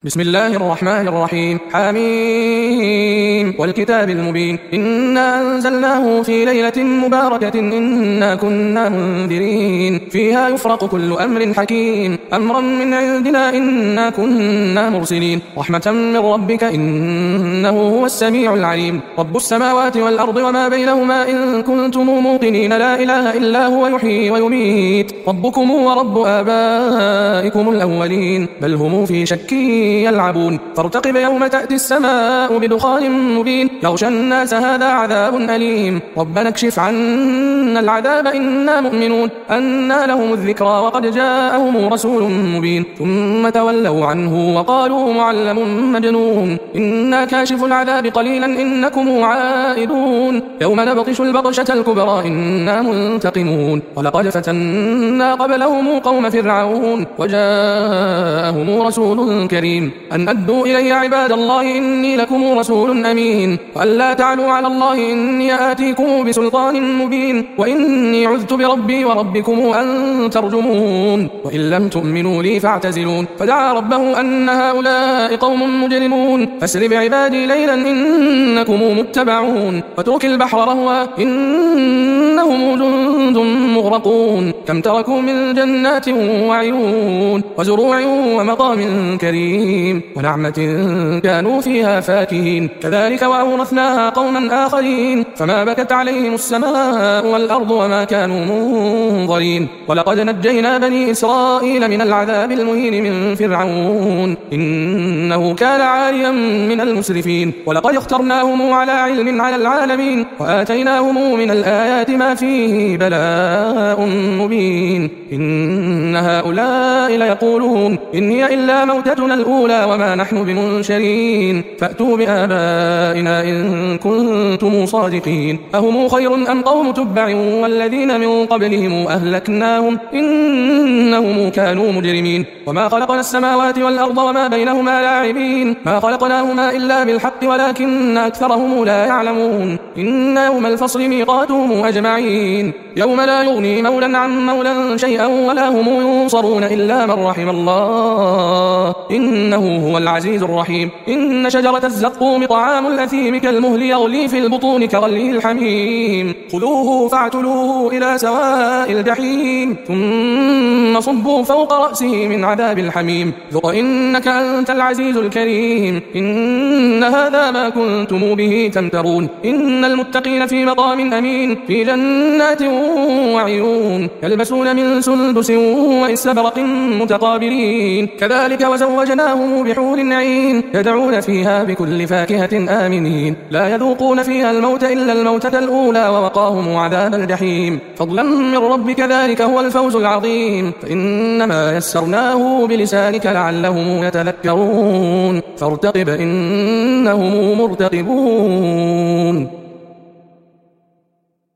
بسم الله الرحمن الرحيم. حميم والكتاب المبين. إنا أنزلناه في ليلة مباركة إنا كنا منذرين فيها يفرق كل أمر حكيم أمرا من عندنا إنا كنا مرسلين رحمة من ربك إنه هو السميع العليم رب السماوات والأرض وما بينهما إن كنتم موقنين لا إله إلا هو يحيي ويميت ربكم ورب آبائكم الأولين بل هم في شك يلعبون فارتقب يوم تأتي السماء بدخان مبين يغشى الناس هذا عذاب أليم ربنا اكشف عنا العذاب إنا مؤمنون أنى لهم الذكرى وقد جاءهم رسول مبين ثم تولوا عنه وقالوا معلم مجنون إنا كاشف العذاب قليلا إنكم عائدون يوم نبطش البطشة الكبرى إنا منتقمون ولقد فتنا قبلهم قوم فرعون وجاءهم رسول كريم أن أدوا إلي عباد الله إني لكم رسول أمين وأن لا تعلوا على الله إني آتيكم بسلطان مبين وإني عذت بربي وربكم أن ترجمون وإن لم تؤمنوا لي فاعتزلون فدعا ربه أن هؤلاء قوم مجرمون فاسر بعبادي ليلا إنكم متبعون واترك البحر رهوا إنهم جند مغرقون كم تركوا من جنات وعيون وزروع ومقام كريم ونعمة كانوا فيها فاكهين كذلك وأورثناها قوما آخرين فما بكت عليهم السماء والأرض وما كانوا منظرين ولقد نجينا بني إسرائيل من العذاب المهين من فرعون إنه كان عاليا من المسرفين ولقد اخترناهم على علم على العالمين وآتيناهم من الآيات ما فيه بلاء مبين إن هؤلاء ليقولون إن هي إلا موتتنا الأولى وما نحن بمنشرين فأتوا بآبائنا إن كنتم صادقين أهم خير أم قوم تبع والذين من قبلهم أهلكناهم إنهم كانوا مجرمين وما خلقنا السماوات والأرض وما بينهما لاعبين ما خلقناهما إلا بالحق ولكن أكثرهم لا يعلمون إن يوم الفصل ميقاتهم أجمعين يوم لا يغني مولا عن مولا شيئا ولا هم ينصرون إلا من رحم الله إنه هو العزيز الرحيم إن شجرة الزقوم طعام الأثيم كالمهل يغلي في البطون كغلي الحميم خذوه فاعتلوه إلى سواء الجحيم ثم صبوا فوق رأسه من عذاب الحميم ذق إنك أنت العزيز الكريم إن هذا ما كنتم به تمترون إن المتقين في مقام أمين في جنات وعيون يلبسون من سندس واستبرق متقابلين كذلك وزوجناهم بحور عين يدعون فيها بكل فاكهة آمنين لا يذوقون فيها الموت إلا الموتة الأولى ووقاهم عذاب الجحيم فضلا من ربك ذلك هو الفوز العظيم فإنما يسرناه بلسانك لعلهم يتذكرون فارتقب إنهم مرتقبون